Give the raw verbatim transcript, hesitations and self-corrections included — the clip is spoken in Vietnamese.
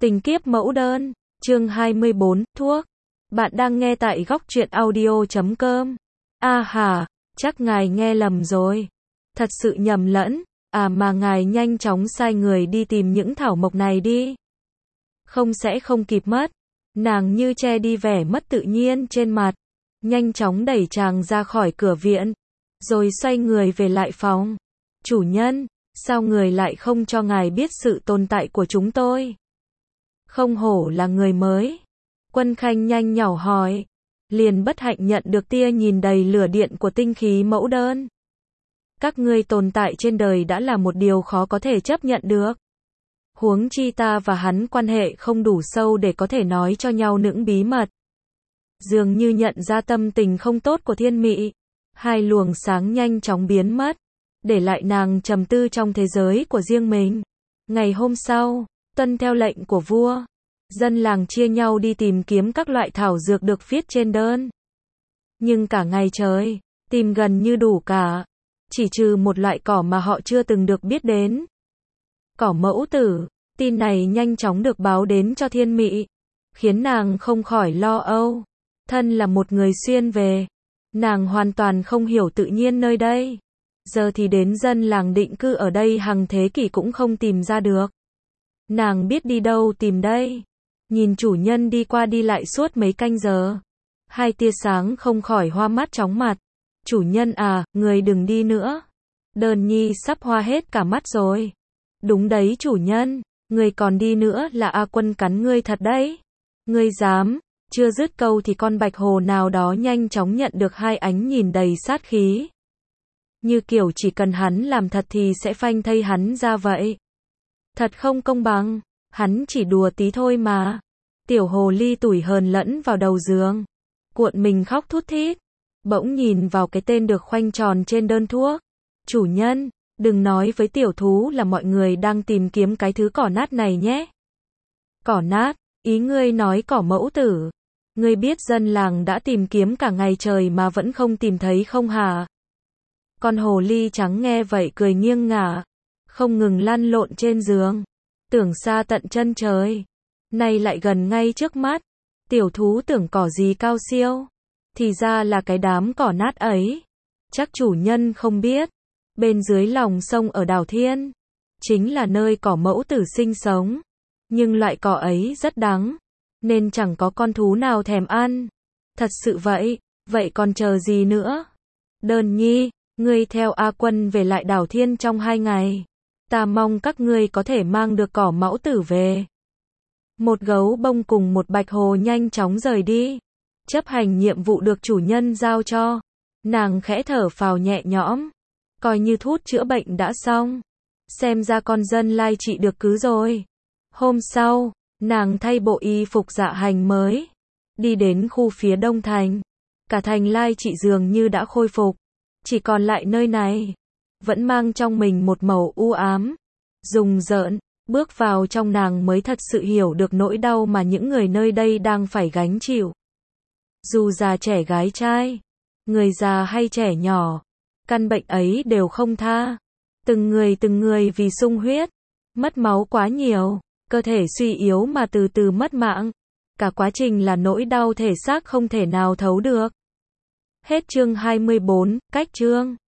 Tình kiếp mẫu đơn, chương hai mươi bốn, thuốc. Bạn đang nghe tại góc truyện audio chấm com. A hà, chắc ngài nghe lầm rồi. Thật sự nhầm lẫn, à mà ngài nhanh chóng sai người đi tìm những thảo mộc này đi. Không sẽ không kịp mất. Nàng như che đi vẻ mất tự nhiên trên mặt. Nhanh chóng đẩy chàng ra khỏi cửa viện. Rồi xoay người về lại phòng. Chủ nhân, sao người lại không cho ngài biết sự tồn tại của chúng tôi? Không hổ là người mới. Quân Khanh nhanh nhỏ hỏi. Liền bất hạnh nhận được tia nhìn đầy lửa điện của tinh khí mẫu đơn. Các ngươi tồn tại trên đời đã là một điều khó có thể chấp nhận được. Huống chi ta và hắn quan hệ không đủ sâu để có thể nói cho nhau những bí mật. Dường như nhận ra tâm tình không tốt của Thiên Mị. Hai luồng sáng nhanh chóng biến mất. Để lại nàng trầm tư trong thế giới của riêng mình. Ngày hôm sau, tuân theo lệnh của vua, dân làng chia nhau đi tìm kiếm các loại thảo dược được viết trên đơn. Nhưng cả ngày trời, tìm gần như đủ cả. Chỉ trừ một loại cỏ mà họ chưa từng được biết đến. Cỏ mẫu tử. Tin này nhanh chóng được báo đến cho Thiên Mị, khiến nàng không khỏi lo âu. Thân là một người xuyên về, nàng hoàn toàn không hiểu tự nhiên nơi đây. Giờ thì đến dân làng định cư ở đây hàng thế kỷ cũng không tìm ra được. Nàng biết đi đâu tìm đây. Nhìn chủ nhân đi qua đi lại suốt mấy canh giờ. Hai tia sáng không khỏi hoa mắt chóng mặt. Chủ nhân à, người đừng đi nữa. Đơn nhi sắp hoa hết cả mắt rồi. Đúng đấy chủ nhân, người còn đi nữa là A Quân cắn ngươi thật đấy. Ngươi dám. Chưa dứt câu thì con bạch hồ nào đó nhanh chóng nhận được hai ánh nhìn đầy sát khí. Như kiểu chỉ cần hắn làm thật thì sẽ phanh thây hắn ra vậy. Thật không công bằng, hắn chỉ đùa tí thôi mà. Tiểu hồ ly tủi hờn lẫn vào đầu giường, cuộn mình khóc thút thít. Bỗng nhìn vào cái tên được khoanh tròn trên đơn thuốc. Chủ nhân, đừng nói với tiểu thú là mọi người đang tìm kiếm cái thứ cỏ nát này nhé. Cỏ nát, ý ngươi nói cỏ mẫu tử. Ngươi biết dân làng đã tìm kiếm cả ngày trời mà vẫn không tìm thấy không hả? Con hồ ly trắng nghe vậy cười nghiêng ngả, không ngừng lăn lộn trên giường. Tưởng xa tận chân trời, nay lại gần ngay trước mắt. Tiểu thú tưởng cỏ gì cao siêu, thì ra là cái đám cỏ nát ấy. Chắc chủ nhân không biết, bên dưới lòng sông ở đảo Thiên, chính là nơi cỏ mẫu tử sinh sống. Nhưng loại cỏ ấy rất đắng, nên chẳng có con thú nào thèm ăn. Thật sự vậy, vậy còn chờ gì nữa? Đơn nhi, ngươi theo A Quân về lại đảo Thiên trong hai ngày. Ta mong các ngươi có thể mang được cỏ mẫu tử về. Một gấu bông cùng một bạch hồ nhanh chóng rời đi. Chấp hành nhiệm vụ được chủ nhân giao cho. Nàng khẽ thở phào nhẹ nhõm. Coi như thuốc chữa bệnh đã xong. Xem ra con dân lai trị được cứ rồi. Hôm sau, nàng thay bộ y phục dạ hành mới. Đi đến khu phía đông thành. Cả thành lai trị dường như đã khôi phục. Chỉ còn lại nơi này, vẫn mang trong mình một màu u ám, rùng rợn. Bước vào trong nàng mới thật sự hiểu được nỗi đau mà những người nơi đây đang phải gánh chịu. Dù già trẻ gái trai, người già hay trẻ nhỏ, căn bệnh ấy đều không tha. Từng người từng người vì sung huyết, mất máu quá nhiều, cơ thể suy yếu mà từ từ mất mạng. Cả quá trình là nỗi đau thể xác không thể nào thấu được. Hết chương hai mươi bốn, cách chương.